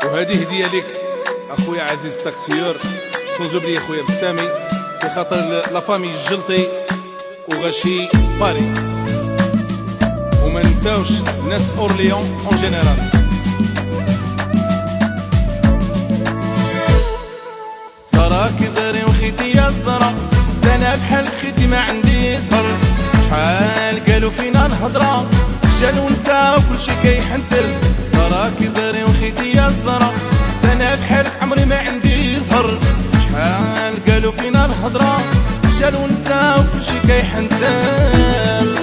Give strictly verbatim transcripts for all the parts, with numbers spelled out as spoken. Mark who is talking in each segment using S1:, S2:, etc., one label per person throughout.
S1: وهذه هديه لك اخويا عزيز تاكسيور، سون جوبلي اخويا بسامي، في خاطر لا فامي الجلطي وغشي باري، وما ننساوش ناس اورليون اون جينيرال.
S2: صراكي زاري وخيتي يا الزرا، انا بحال خيتي ما عندي سهر، شحال قالوا فينا الهضره جا ونسى وكل شي كيحنتر. صراكي زاري وخيتي يا الزرا، انا بحالك عمري ما عندي سهر، شحال قالوا فينا الهضره جا ونسى وكل شي كيحنتر.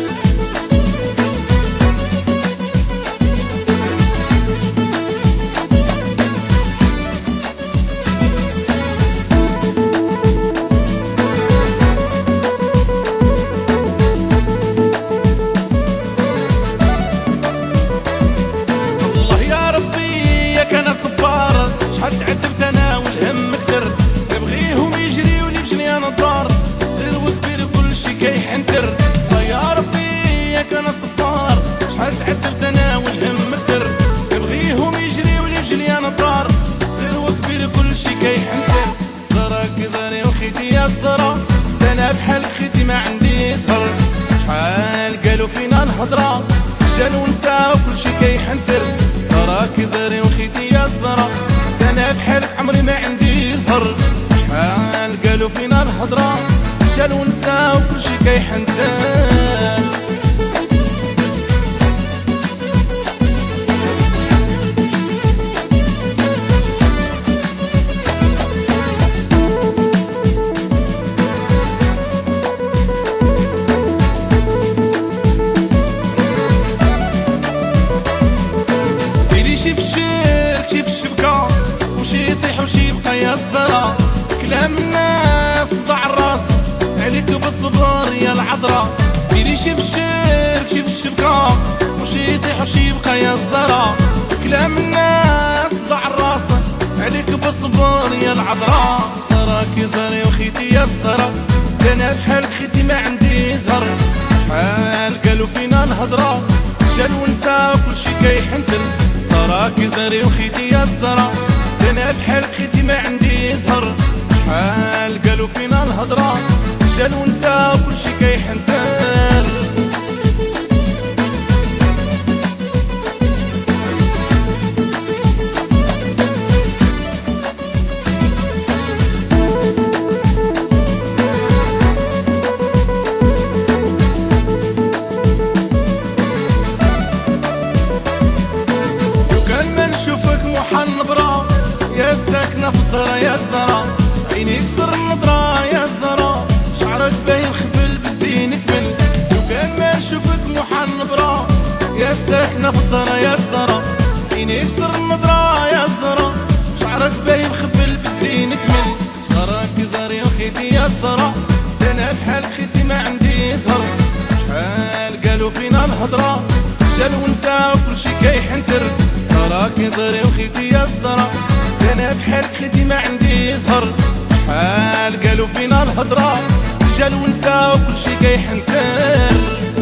S2: شحال تعذبت انا والهم كتر، نبغيهم يجريو لي بجنيان الدار، صغير وكبير كل شي كيحنتر. يا ربي ياك انا صبار، شحال تعذبت انا والهم كتر، نبغيهم يجريو لي بجنيان الدار، صغير وكبير كل شي كيحنتر. زراكي زاري وخيتي يا الزرا، انا بحال خيتي ما عندي سهر، شحال قالوا فينا الهضره جا ونسى وكل شي كيحنتر. زراكي زاري وخيتي يا الزرا، انا بحالك عمري ما عندي سهر، شحال قالوا فينا الهضره جا ونسى وكل شي كيحنتر. ديري شي في الشرك شي في الشبكه، وشي يطيح وشي يبقى يا الزرا، كلام الناس صداع الراس عليك بالصبر يا العذرا. ديري شي في الشرك شي في الشبكه، وشي يطيح وشي يبقى يا الزرا، كلام الناس صداع الراس عليك بالصبر يا العذرا. زراكي زاري وخيتي يا الزرا، انا بحال خيتي ما عندي زهر، شحال قالوا فينا الهضره جا ونسى كل شي كيحنتر. زراكي زاري وخيتي يا الزرا، انا بحال خيتي ما عندي سهر، شحال قالوا فينا الهضره جا ونسى كل شي كيحنتر. يا ساكنة في الدرا يا الزرا، عينيك سر النظرة يا الزرا، شعرك باين خبل بالزين كمل، لو كان ما نشوفك محال نبرا. يا ساكنة في الدرا يا الزرا، عينيك سر النظرة يا الزرا، شعرك باين خبل بالزين كمل. زراكي زاري وخيتي يا الزرا، انا بحال خيتي ما عندي سهر، شحال قالوا فينا الهضرة جا ونسى وكل شي كيحنتر. زراكي زاري وخيتي يا الزرا، انا بحال خيتي ما عندي سهر، شحال قالوا فينا الهضره جا ونسى وكل شي كيحنتر.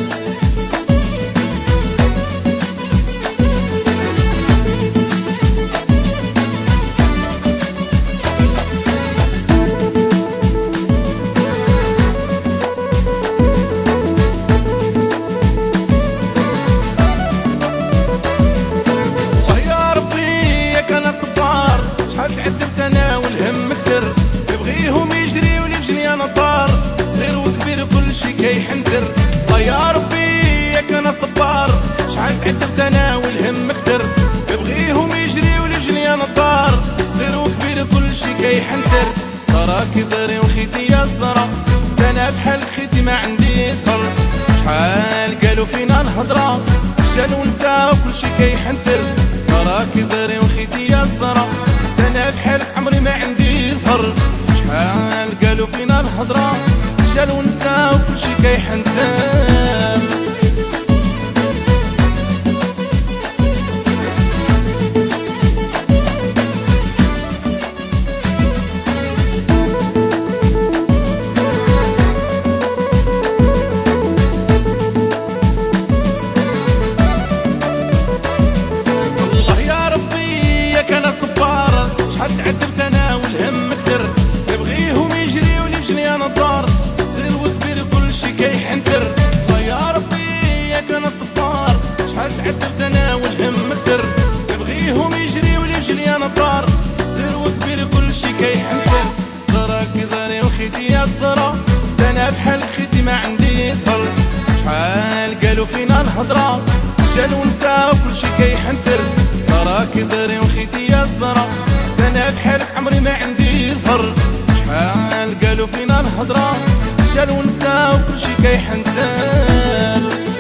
S2: شحال تعذبت انا والهم كتر، نبغيهم يجريو لي بجنيان الدار، صغير وكبير كل شي كيحنتر. يا ربي ياك انا صبار، شحال تعذبت انا والهم كتر، نبغيهم يجريو لي بجنيان الدار، صغير وكبير كل شي كيحنتر. زراكي زاري وخيتي يا الزرا، انا بحال خيتي ما عندي سهر، شحال قالوا فينا الهضره جا ونسى وكل شي كيحنتر. زراكي زاري وخيتي يا الزرا، انا بحالك عمري ما عندي سهر، شحال قالوا فينا الهضره جا ونسى وكل شي كيحنتر. والله يا ربي ياك انا صبار، الهضرة، جا ونسى وكل شي كيحنتر، صراكي زاري وخيتي يا الزرا، انا بحالك عمري ما عندي زهر، شحال قالوا فينا الهضرة، جا ونسى وكل شي كيحنتر.